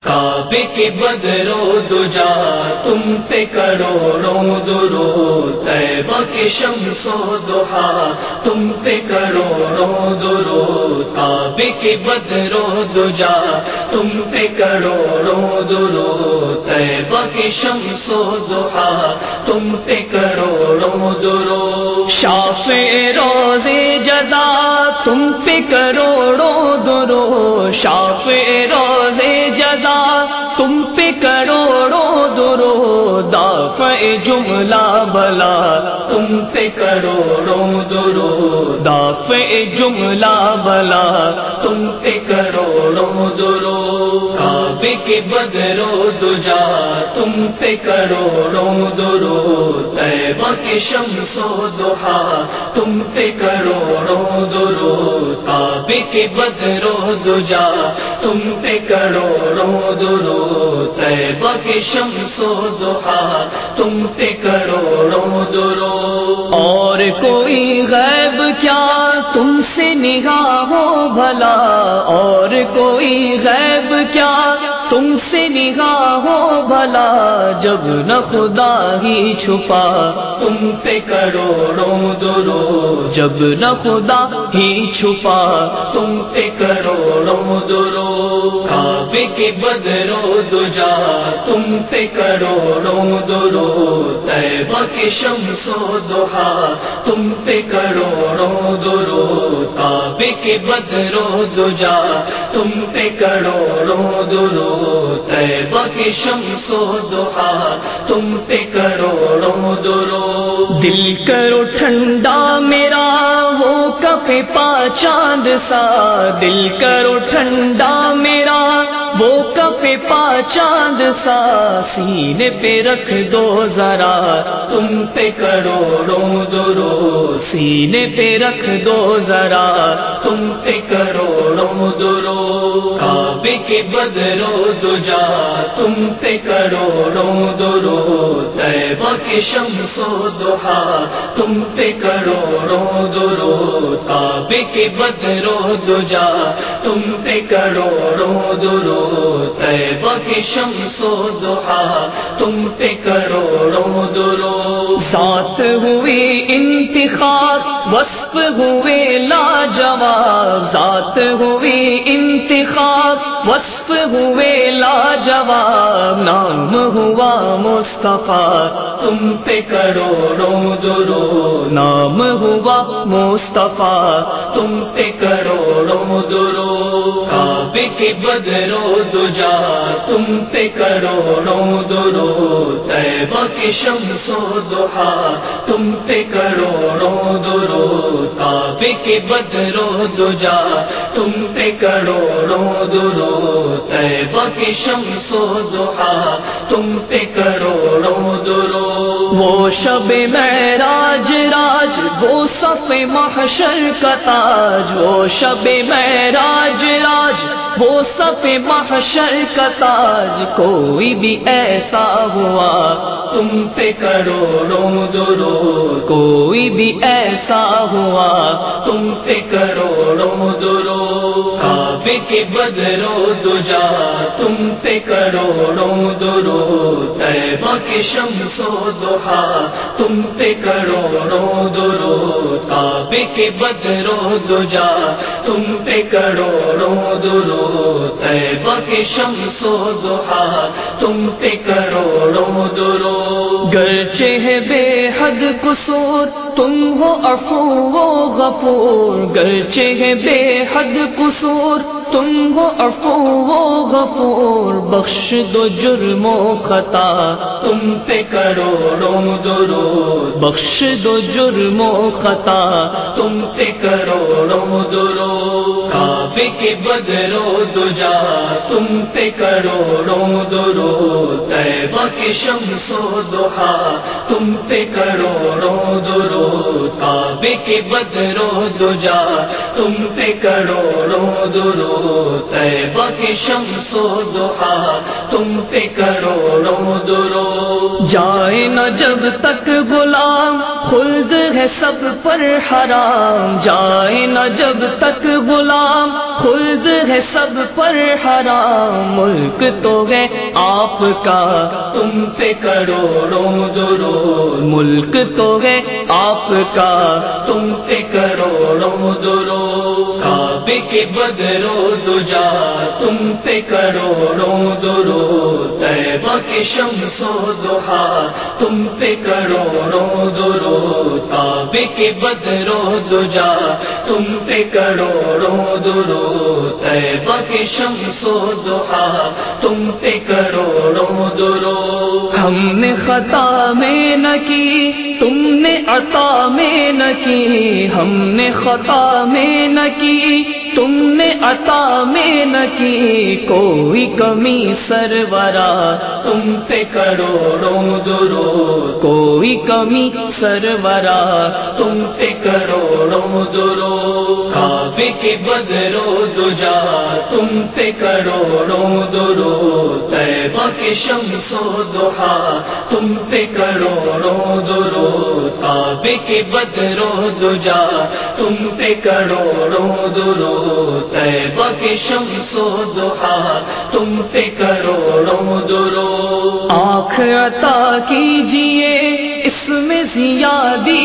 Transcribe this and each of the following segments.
کعبے کے بدر و دجا تم پہ کروڑوں درود، طیبہ کے شمس و ضحا تم پہ کروڑوں درود، کعبے کے بدر و دجا تم پہ کروڑوں درود، طیبہ کے شمس و ضحا تم پہ کروڑوں درود، شافع روز جزا تم پہ کروڑوں درود، شافع روز جزا تم پہ کروڑوں درود، دافع جملہ بلا تم پہ کروڑوں درود، دافع جملہ بلا تم پہ کروڑوں درود، کعبے کے بدر و دجا تم پہ کروڑوں درود، طیبہ کے شمس و ضحا تم پہ کروڑوں درود، کعبے کے بدر و دجا تم پہ کروڑوں درود، طیبہ کے شمس و ضحا تم پہ کروڑوں درود، اور کوئی غیب کیا تم سے نگاہ ہو بھلا، اور کوئی غیب کیا تم سے نگاہ ہو بھلا، جب نہ خدا ہی چھپا تم پہ کروڑوں درود، جب نہ خدا ہی چھپا تم پہ کروڑوں درود، کعبے کے بدر و دجا تم پہ کروڑوں درود، طیبہ کے شمس و ضحا تم پہ کروڑوں درود، کعبے کے بدر و دجا تم پہ کروڑوں درود، طیبہ کے شمس و ضحا تم پہ کروڑوں درود، دل کرو ٹھنڈا میرا وہ کف پا چاند سا، دل کرو ٹھنڈا میرا وہ کف پا چاند سا، سینے پہ رکھ دو ذرا تم پہ کروڑوں درود، سینے پہ رکھ دو ذرا تم پہ کروڑوں درود، کعبے کے بدر و دجا تم پہ کروڑوں درود، طیبہ کے شمس و ضحا تم پہ کروڑوں درود، کعبے کے بدر و دجا تم پہ کروڑوں درود، طیبہ کے شمس و ضحا تم پہ کروڑوں درود، ذات ہوئی انتخاب وصف ہوئے لاجواب، ذات ہوئی انتخاب وصف ہوئے لاجواب، نام ہوا مصطفیٰ تم پہ کروڑوں درود، نام ہوا مصطفیٰ تم پہ کروڑوں درود، کعبے کے بدر و دجا تم پہ کروڑوں درود، طیبہ کے شمس و ضحا تم پہ کروڑوں درود، کعبے کے بدر و دجا تم پہ کروڑوں درود، طیبہ کے شمس و ضحا تم پہ کروڑوں درود، وہ شب معراج راج وہ صف محشر کا تاج، وہ شب معراج راج وہ صف محشر کا تاج، کوئی بھی ایسا ہوا تم پہ کروڑوں درود، کوئی بھی ایسا ہوا تم پہ کروڑوں درود، کعبے کے بدر و دجا تم پہ کروڑوں درود، طیبہ کے شمس و ضحا تم پہ کروڑوں درود، کعبے کے بدر و دجا تم پہ کروڑوں درود، طیبہ کے شمس و ضحا تم پہ کروڑوں درود، گرچہ ہے بے حد قصور تم ہو عفو و غفور، گرچہ ہے بے حد قصور تم ہو عفو و غفور، بخش دو جرم و خطا تم پہ کروڑوں درود، بخش دو جرم و خطا تم پہ کروڑوں درود، کعبے کے بدر و دجا تم پہ کروڑوں درود، طیبہ کے شمس و ضحا تم پہ کروڑوں درود، کعبے کے بدر و دجا تم پہ کروڑوں درود، درود، طیبہ کی شمس و ضحا تم پہ کروڑوں درود۔ جائے نہ جب تک غلام خلد ہے سب پر حرام، جائے نہ جب تک غلام خلد ہے سب پر حرام، ملک تو ہے آپ کا تم پہ کروڑوں درود، ملک تو ہے آپ کا تم پہ کروڑوں درود، کعبے کے بدر و دجا تم پہ کروڑوں درود، طیبہ کی شمس و ضحا تم پہ کروڑوں درود، کعبے کے بدر و دجا تم پہ کروڑوں درود، طیبہ کی شمس و ضحا تم پہ کروڑوں درود۔ ہم نے خطا میں نہ کی تم نے عطا میں نہ کی، ہم نے خطا میں نہ کی تم نے عطا میں نہ کی، کوئی کمی سرورا تم پہ کروڑوں درود، کوئی کمی سرورا تم پہ کروڑوں درود، کعبے کے بدر و دجا تم پہ کروڑوں درود، طیبہ کی شمس و ضحا تم پہ کروڑوں درود، کعبے کے بدر و دجا تم پہ کروڑوں درود، طیبہ کی شمس و ضحا تم پہ کروڑوں درود۔ آنکھ عطا کیجئے اس میں ضیا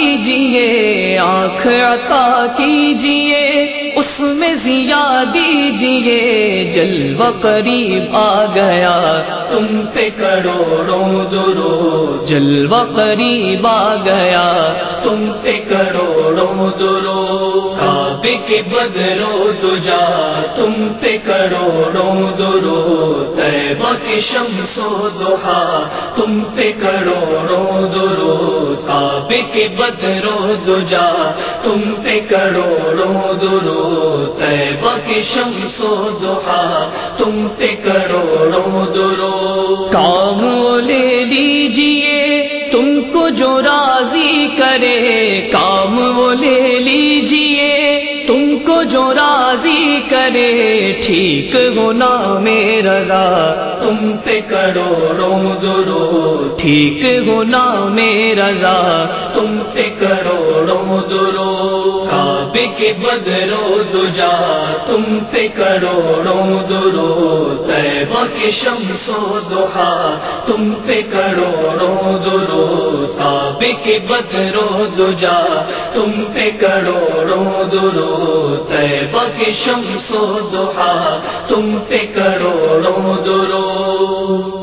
دیجئے، آنکھ عطا کیجئے اس میں ضیا دیجئے، جلوہ قریب آ گیا تم پہ کروڑوں درود، جلوہ قریب آ گیا تم پہ کروڑوں درود، کعبے کے بدر و دجا تم پہ کروڑوں درود، طیبہ کی شمس و ضحا تم پہ کروڑوں درود، کعبے کے بدر و دجا تم پہ کروڑوں درود، طیبہ کی شمس و ضحا تم پہ کروڑوں درود۔ کام لے لیجئے تم کو جو راضی کرے، کام وہ لے لیجئے تم کو جو راضی کرے، ٹھیک ہونا میں رضا تم پہ کروڑوں درود، ٹھیک ہونا میں رضا تم پہ کروڑوں درود، کعبے کے بدر و دجا تم پہ کروڑوں درود، طیبہ کی شمس و ضحا تم پہ کروڑوں درود، کعبے کے بدر و دجا تم پہ کروڑوں درود، طیبہ کی شمس و ضحا تم پہ کروڑوں درود۔